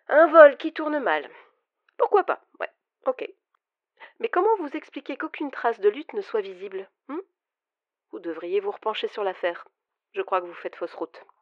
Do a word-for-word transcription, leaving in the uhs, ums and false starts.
Un vol qui tourne mal. Pourquoi pas, ouais, ok. Mais comment vous expliquez qu'aucune trace de lutte ne soit visible, hmm? Vous devriez vous repencher sur l'affaire. Je crois que vous faites fausse route.